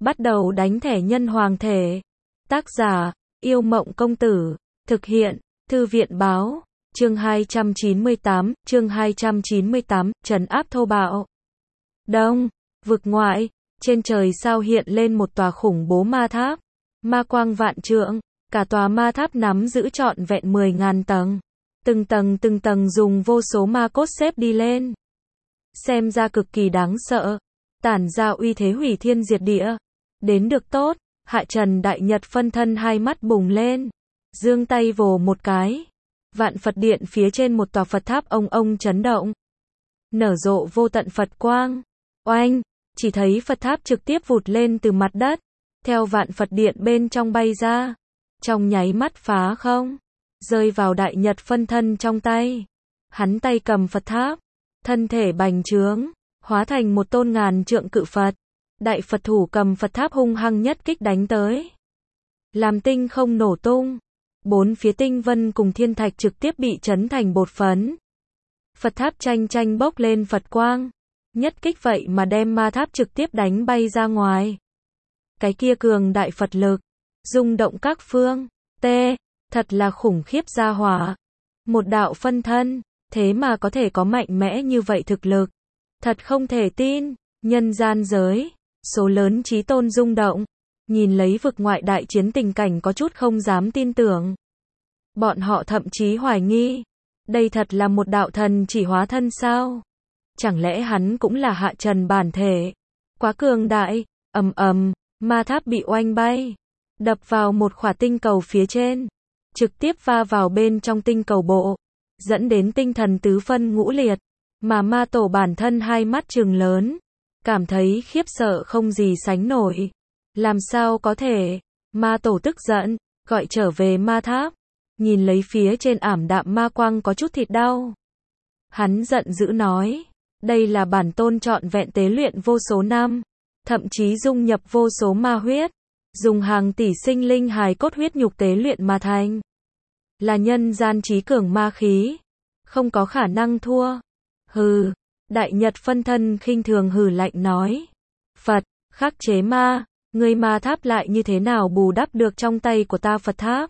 Bắt đầu đánh thẻ nhân hoàng thể. Tác giả, Yêu Mộng Công Tử. Thực hiện, Thư viện Báo. Chương 298, trấn áp thô bạo. Đông, vực ngoại, trên trời sao hiện lên một tòa khủng bố ma tháp. Ma quang vạn trượng, cả tòa ma tháp nắm giữ trọn vẹn 10.000 tầng. Từng tầng dùng vô số ma cốt xếp đi lên. Xem ra cực kỳ đáng sợ, tản ra uy thế hủy thiên diệt địa. Đến được tốt, Hạ Trần Đại Nhật phân thân hai mắt bùng lên, giương tay vồ một cái. Vạn Phật Điện phía trên một tòa Phật tháp ông chấn động, nở rộ vô tận Phật quang. Oanh, chỉ thấy Phật tháp trực tiếp vụt lên từ mặt đất, theo Vạn Phật Điện bên trong bay ra, trong nháy mắt phá không, rơi vào Đại Nhật phân thân trong tay. Hắn tay cầm Phật tháp, thân thể bành trướng, hóa thành một tôn ngàn trượng cự Phật. Đại Phật thủ cầm Phật tháp hung hăng nhất kích đánh tới, làm tinh không nổ tung. Bốn phía tinh vân cùng thiên thạch trực tiếp bị chấn thành bột phấn. Phật tháp tranh bốc lên Phật quang, nhất kích vậy mà đem ma tháp trực tiếp đánh bay ra ngoài. Cái kia cường đại Phật lực, rung động các phương. Thật là khủng khiếp gia hỏa. Một đạo phân thân, thế mà có thể có mạnh mẽ như vậy thực lực. Thật không thể tin. Nhân gian giới, số lớn chí tôn rung động, nhìn lấy vực ngoại đại chiến tình cảnh có chút không dám tin tưởng. Bọn họ thậm chí hoài nghi, đây thật là một đạo thần chỉ hóa thân sao? Chẳng lẽ hắn cũng là Hạ Trần bản thể? Quá cường đại. Ma tháp bị oanh bay, đập vào một khỏa tinh cầu phía trên, trực tiếp va vào bên trong tinh cầu bộ, dẫn đến tinh thần tứ phân ngũ liệt. Mà ma tổ bản thân hai mắt trừng lớn, cảm thấy khiếp sợ không gì sánh nổi. Làm sao có thể? Ma tổ tức giận, gọi trở về ma tháp, nhìn lấy phía trên ảm đạm ma quang có chút thịt đau. Hắn giận dữ nói, đây là bản tôn trọn vẹn tế luyện vô số năm, thậm chí dung nhập vô số ma huyết, dùng hàng tỷ sinh linh hài cốt huyết nhục tế luyện mà thành. Là nhân gian trí cường ma khí, không có khả năng thua. Hừ. Đại Nhật phân thân khinh thường hừ lạnh nói, Phật, khắc chế ma, ngươi ma tháp lại như thế nào bù đắp được trong tay của ta Phật tháp?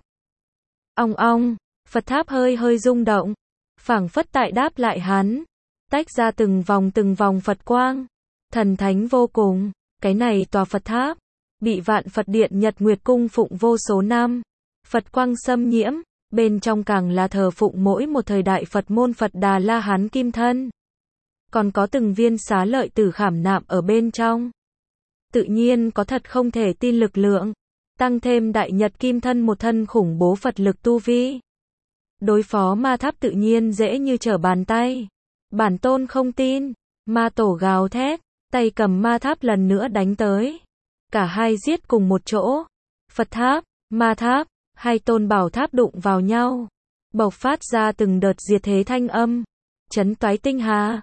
Ong, Phật tháp hơi rung động, phảng phất tại đáp lại hắn, tách ra từng vòng Phật quang, thần thánh vô cùng. Cái này tòa Phật tháp, bị Vạn Phật Điện Nhật Nguyệt cung phụng vô số năm, Phật quang xâm nhiễm, bên trong càng là thờ phụng mỗi một thời đại Phật môn Phật Đà La Hán kim thân. Còn có từng viên xá lợi tử khảm nạm ở bên trong. Tự nhiên có thật không thể tin lực lượng, tăng thêm Đại Nhật kim thân một thân khủng bố Phật lực tu vi. Đối phó ma tháp tự nhiên dễ như trở bàn tay. Bản tôn không tin. Ma tổ gào thét, tay cầm ma tháp lần nữa đánh tới. Cả hai giết cùng một chỗ. Phật tháp, ma tháp, hai tôn bảo tháp đụng vào nhau, bộc phát ra từng đợt diệt thế thanh âm, chấn toái tinh hà.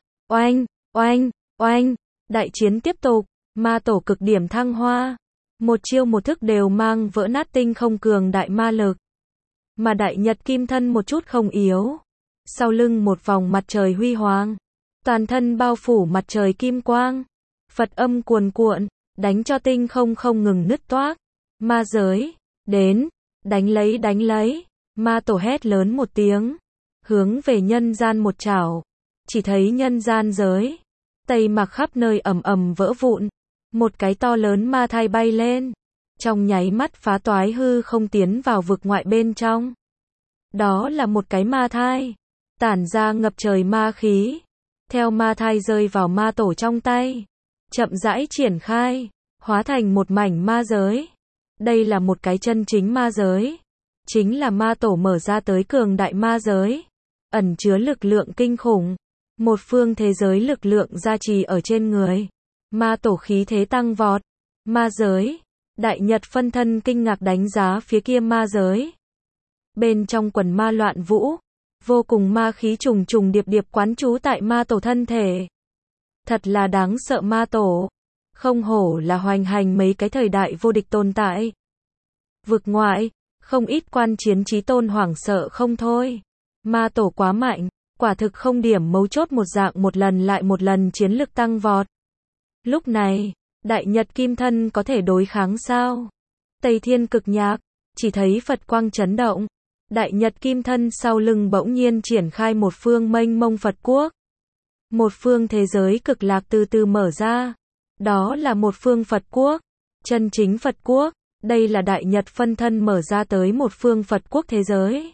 Oanh, đại chiến tiếp tục, ma tổ cực điểm thăng hoa, một chiêu một thức đều mang vỡ nát tinh không cường đại ma lực. Mà Đại Nhật kim thân một chút không yếu, sau lưng một vòng mặt trời huy hoàng, toàn thân bao phủ mặt trời kim quang, Phật âm cuồn cuộn, đánh cho tinh không không ngừng nứt toác. Ma giới, đến, đánh lấy, ma tổ hét lớn một tiếng, hướng về nhân gian một chảo. Chỉ thấy nhân gian giới, tây mặc khắp nơi ầm vỡ vụn, một cái to lớn ma thai bay lên, trong nháy mắt phá toái hư không tiến vào vực ngoại bên trong. Đó là một cái ma thai, tản ra ngập trời ma khí, theo ma thai rơi vào ma tổ trong tay, chậm rãi triển khai, hóa thành một mảnh ma giới. Đây là một cái chân chính ma giới, chính là ma tổ mở ra tới cường đại ma giới, ẩn chứa lực lượng kinh khủng. Một phương thế giới lực lượng gia trì ở trên người. Ma tổ khí thế tăng vọt. Ma giới. Đại Nhật phân thân kinh ngạc đánh giá phía kia ma giới. Bên trong quần ma loạn vũ, vô cùng ma khí trùng điệp quán trú tại ma tổ thân thể. Thật là đáng sợ ma tổ. Không hổ là hoành hành mấy cái thời đại vô địch tồn tại. Vực ngoại, không ít quan chiến chí tôn hoảng sợ không thôi. Ma tổ quá mạnh. Quả thực không điểm mấu chốt một dạng một lần lại một lần chiến lực tăng vọt. Lúc này, Đại Nhật Kim Thân có thể đối kháng sao? Tây Thiên Cực Nhạc, chỉ thấy Phật quang chấn động. Đại Nhật Kim Thân sau lưng bỗng nhiên triển khai một phương mênh mông Phật quốc. Một phương thế giới cực lạc từ từ mở ra. Đó là một phương Phật quốc. Chân chính Phật quốc. Đây là Đại Nhật phân thân mở ra tới một phương Phật quốc thế giới.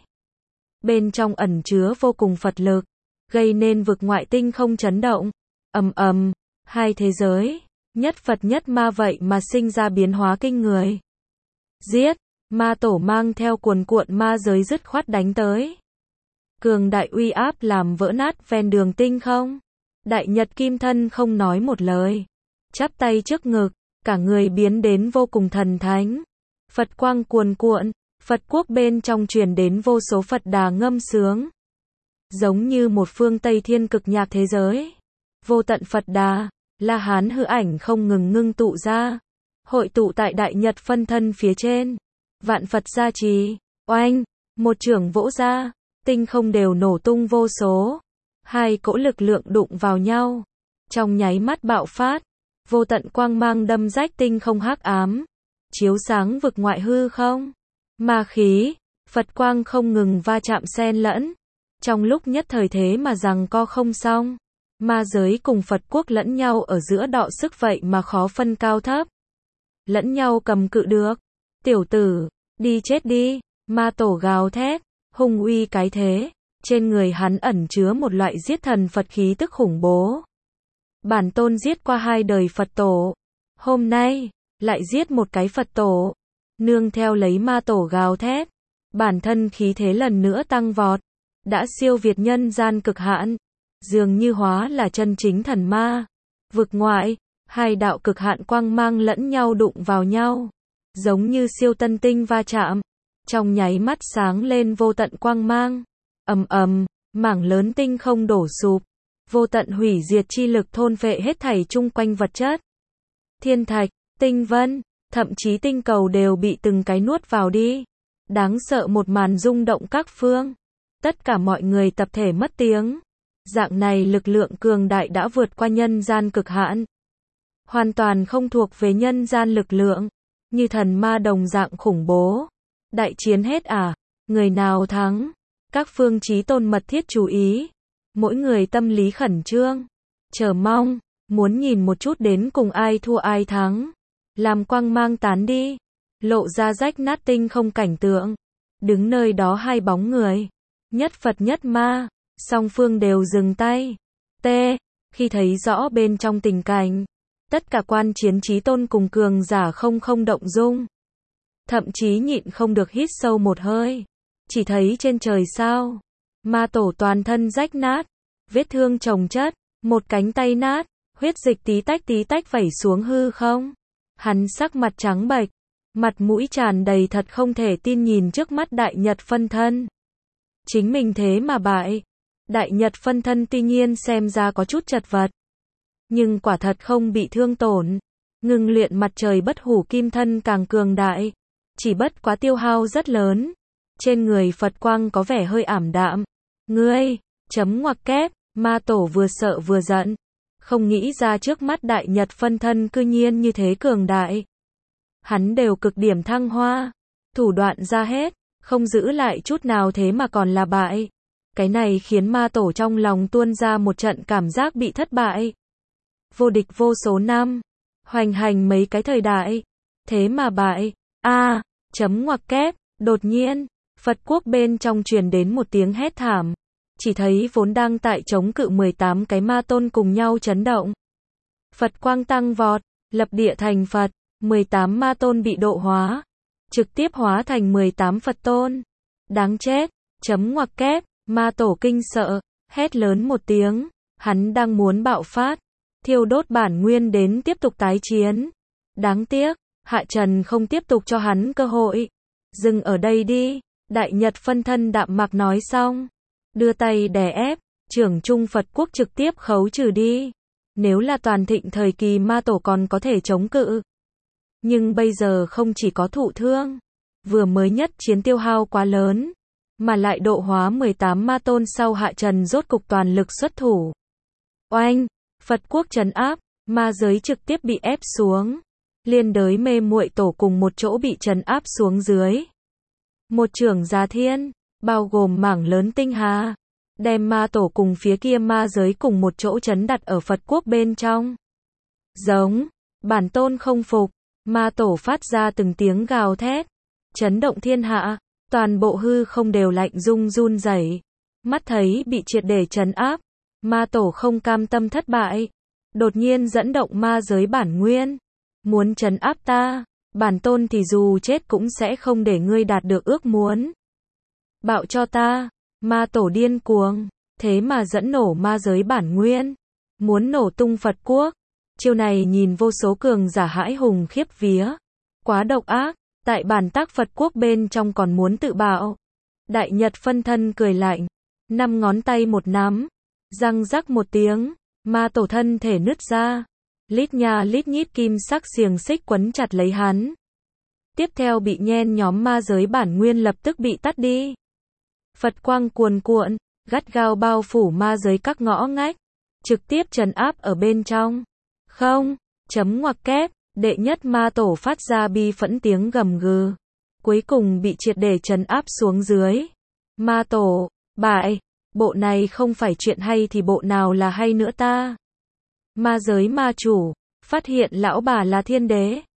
Bên trong ẩn chứa vô cùng Phật lực. Gây nên vực ngoại tinh không chấn động. Ầm ầm, hai thế giới. Nhất Phật nhất ma vậy mà sinh ra biến hóa kinh người. Giết, ma tổ mang theo cuồn cuộn ma giới dứt khoát đánh tới. Cường đại uy áp làm vỡ nát ven đường tinh không. Đại Nhật Kim Thân không nói một lời. Chắp tay trước ngực, cả người biến đến vô cùng thần thánh. Phật quang cuồn cuộn, Phật quốc bên trong truyền đến vô số Phật đà ngâm sướng. Giống như một phương Tây Thiên Cực Nhạc thế giới. Vô tận Phật đà, La Hán hư ảnh không ngừng ngưng tụ ra. Hội tụ tại Đại Nhật phân thân phía trên. Vạn Phật gia trì, oanh, một chưởng vỗ ra, tinh không đều nổ tung vô số. Hai cỗ lực lượng đụng vào nhau. Trong nháy mắt bạo phát, vô tận quang mang đâm rách tinh không hắc ám. Chiếu sáng vực ngoại hư không. Ma khí, Phật quang không ngừng va chạm xen lẫn. Trong lúc nhất thời thế mà giằng co không xong. Ma giới cùng Phật quốc lẫn nhau ở giữa đọ sức vậy mà khó phân cao thấp. Lẫn nhau cầm cự được. Tiểu tử, đi chết đi, ma tổ gào thét, hung uy cái thế. Trên người hắn ẩn chứa một loại giết thần Phật khí tức khủng bố. Bản tôn giết qua 2 đời Phật tổ. Hôm nay, lại giết một cái Phật tổ. Nương theo lấy ma tổ gào thét. Bản thân khí thế lần nữa tăng vọt. Đã siêu việt nhân gian cực hạn. Dường như hóa là chân chính thần ma. Vực ngoại, 2 đạo cực hạn quang mang lẫn nhau đụng vào nhau. Giống như siêu tân tinh va chạm. Trong nháy mắt sáng lên vô tận quang mang. Ầm ầm, mảng lớn tinh không đổ sụp. Vô tận hủy diệt chi lực thôn phệ hết thảy chung quanh vật chất. Thiên thạch, tinh vân, thậm chí tinh cầu đều bị từng cái nuốt vào đi. Đáng sợ một màn rung động các phương. Tất cả mọi người tập thể mất tiếng. Dạng này lực lượng cường đại đã vượt qua nhân gian cực hạn. Hoàn toàn không thuộc về nhân gian lực lượng. Như thần ma đồng dạng khủng bố. Đại chiến hết à? Người nào thắng? Các phương chí tôn mật thiết chú ý. Mỗi người tâm lý khẩn trương. Chờ mong. Muốn nhìn một chút đến cùng ai thua ai thắng. Làm quang mang tán đi. Lộ ra rách nát tinh không cảnh tượng. Đứng nơi đó 2 bóng người. Nhất Phật nhất ma. Song phương đều dừng tay. Khi thấy rõ bên trong tình cảnh. Tất cả quan chiến chí tôn cùng cường giả không động dung. Thậm chí nhịn không được hít sâu một hơi. Chỉ thấy trên trời sao. Ma tổ toàn thân rách nát. Vết thương chồng chất. Một cánh tay nát. Huyết dịch tí tách vẩy xuống hư không. Hắn sắc mặt trắng bệch. Mặt mũi tràn đầy thật không thể tin nhìn trước mắt Đại Nhật phân thân. Chính mình thế mà bại. Đại Nhật phân thân tuy nhiên xem ra có chút chật vật. Nhưng quả thật không bị thương tổn. Ngưng luyện mặt trời bất hủ kim thân càng cường đại. Chỉ bất quá tiêu hao rất lớn. Trên người Phật quang có vẻ hơi ảm đạm. Ngươi, chấm ngoặc kép, ma tổ vừa sợ vừa giận. Không nghĩ ra trước mắt Đại Nhật phân thân cư nhiên như thế cường đại. Hắn đều cực điểm thăng hoa. Thủ đoạn ra hết, không giữ lại chút nào thế mà còn là bại. Cái này khiến ma tổ trong lòng tuôn ra một trận cảm giác bị thất bại. Vô địch vô số năm. Hoành hành mấy cái thời đại. Thế mà bại. Chấm ngoặc kép. Đột nhiên, Phật quốc bên trong truyền đến một tiếng hét thảm. Chỉ thấy vốn đang tại chống cự 18 cái ma tôn cùng nhau chấn động. Phật quang tăng vọt, lập địa thành Phật. 18 ma tôn bị độ hóa. Trực tiếp hóa thành 18 Phật tôn. Đáng chết. Chấm ngoặc kép. Ma tổ kinh sợ. Hét lớn một tiếng. Hắn đang muốn bạo phát. Thiêu đốt bản nguyên đến tiếp tục tái chiến. Đáng tiếc. Hạ Trần không tiếp tục cho hắn cơ hội. Dừng ở đây đi. Đại Nhật phân thân đạm mạc nói xong. Đưa tay đè ép. Trưởng trung Phật quốc trực tiếp khấu trừ đi. Nếu là toàn thịnh thời kỳ ma tổ còn có thể chống cự. Nhưng bây giờ không chỉ có thụ thương. Vừa mới nhất chiến tiêu hao quá lớn. Mà lại độ hóa 18 ma tôn sau Hạ Trần rốt cục toàn lực xuất thủ. Oanh! Phật quốc trấn áp. ma giới trực tiếp bị ép xuống. Liên đới mê muội tổ cùng một chỗ bị trấn áp xuống dưới. Một chưởng giá thiên, bao gồm mảng lớn tinh hà, đem ma tổ cùng phía kia ma giới cùng một chỗ trấn đặt ở Phật quốc bên trong. Giống, bản tôn không phục, ma tổ phát ra từng tiếng gào thét, chấn động thiên hạ, toàn bộ hư không đều lạnh rung run rẩy. Mắt thấy bị triệt để trấn áp, ma tổ không cam tâm thất bại, đột nhiên dẫn động ma giới bản nguyên, muốn trấn áp ta, bản tôn thì dù chết cũng sẽ không để ngươi đạt được ước muốn. Bạo cho ta, ma tổ điên cuồng, thế mà dẫn nổ ma giới bản nguyên, muốn nổ tung Phật quốc. Chiêu này nhìn vô số cường giả hãi hùng khiếp vía, quá độc ác, tại bản tác Phật quốc bên trong còn muốn tự bạo. Đại Nhật phân thân cười lạnh, 5 ngón tay một nắm, răng rắc một tiếng, ma tổ thân thể nứt ra, lít nha lít nhít kim sắc xiềng xích quấn chặt lấy hắn. Tiếp theo bị nhen nhóm ma giới bản nguyên lập tức bị tắt đi. Phật quang cuồn cuộn, gắt gao bao phủ ma giới các ngõ ngách, trực tiếp trấn áp ở bên trong. Không, chấm ngoặc kép, đệ nhất ma tổ phát ra bi phẫn tiếng gầm gừ, cuối cùng bị triệt để trấn áp xuống dưới. Ma tổ, bại, bộ này không phải chuyện hay thì bộ nào là hay nữa ta? Ma giới ma chủ, phát hiện lão bà là thiên đế,